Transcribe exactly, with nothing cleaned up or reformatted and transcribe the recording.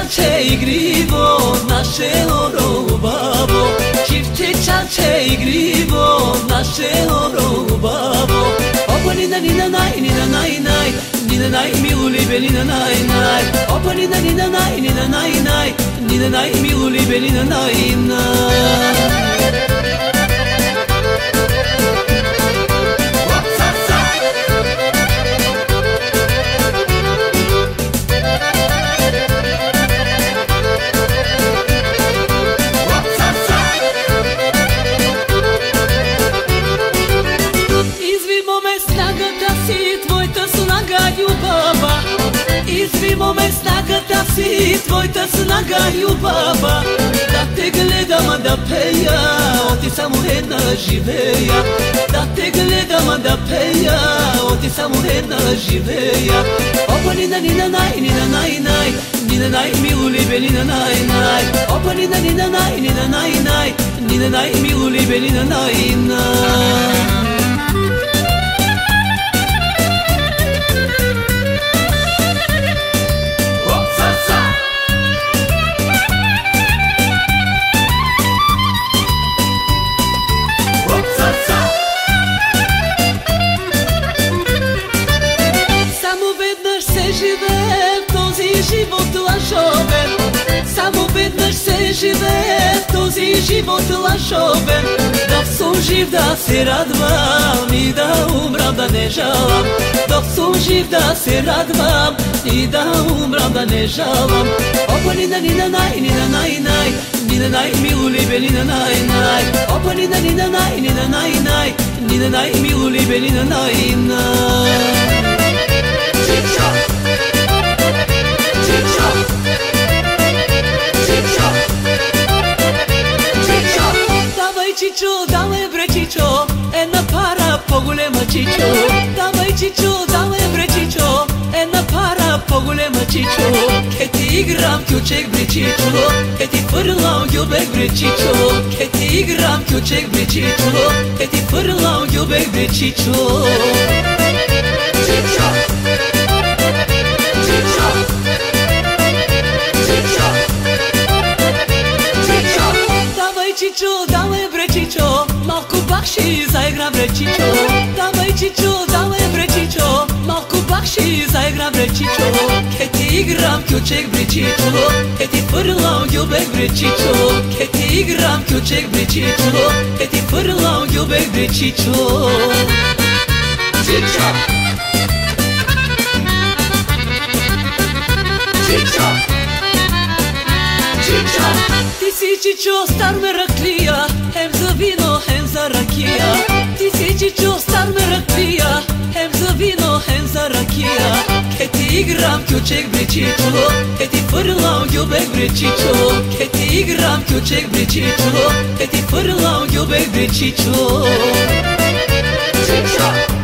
çançe igrivo naše oro babo Çifte çançe igrivo naše oro babo Opa nina nina nai nina nai nai Nina nai milu libe nina nai nai Opa nina nina nai nina nai nai Nina nai milu libe nina nai nai Извимо ме снагата си, твоята снага любава Да те гледам да пея, оти само една живея Да те гледам да пея, оти само една живея Опа нина нина най, нина най най Нина най мило либе, нина най най Опа нина нина най, нина най най Нина най мило либе, нина най най Само веднъж се живее в този живот лъжовен Док съм жив да се радвам и да умрам да не жалам Док съм жив да се радвам и да умрам да не жалам Опа нина нина най, нина най най Нина най мило либе, нина най най Опа нина нина най, нина най най Нина най мило либе, нина най най Чичо! Чичо! Чичо, давай бре чичо, една пара по-голема чичо Давай чичо, давай бре чичо, една пара по-голема чичо Ке ти играм кючек бре чичо, ке ти фърлам гюбек бре чичо Ке ти играм кючек бре чичо, ке ти фърлам гюбек бре чичо Чичо! Чичо! Чичо! Чичо! Давай чичо, давай бре чичо, малко бахши заигра бре чичо Давай чичо, давай бре чичо, малко бахши заигра бре чичо Ке ти играм кючек бре чичо, ке ти фърлам гюбек бре чичо Ке ти играм кючек бре чичо, ке ти фърлам гюбек бре чичо Чичо! Чичо! Чичо! Ти си чичо, стар мераклия, хем за вино, хем за ракия Ти си чичо, стар мераклия, хем за вино, хем за ракия Ке ти играм кючек бре чичо, ке ти фърлам гюбек бре чичо Ке ти играм кючек бре чичо, ке ти фърлам гюбек бре чичо Чичо!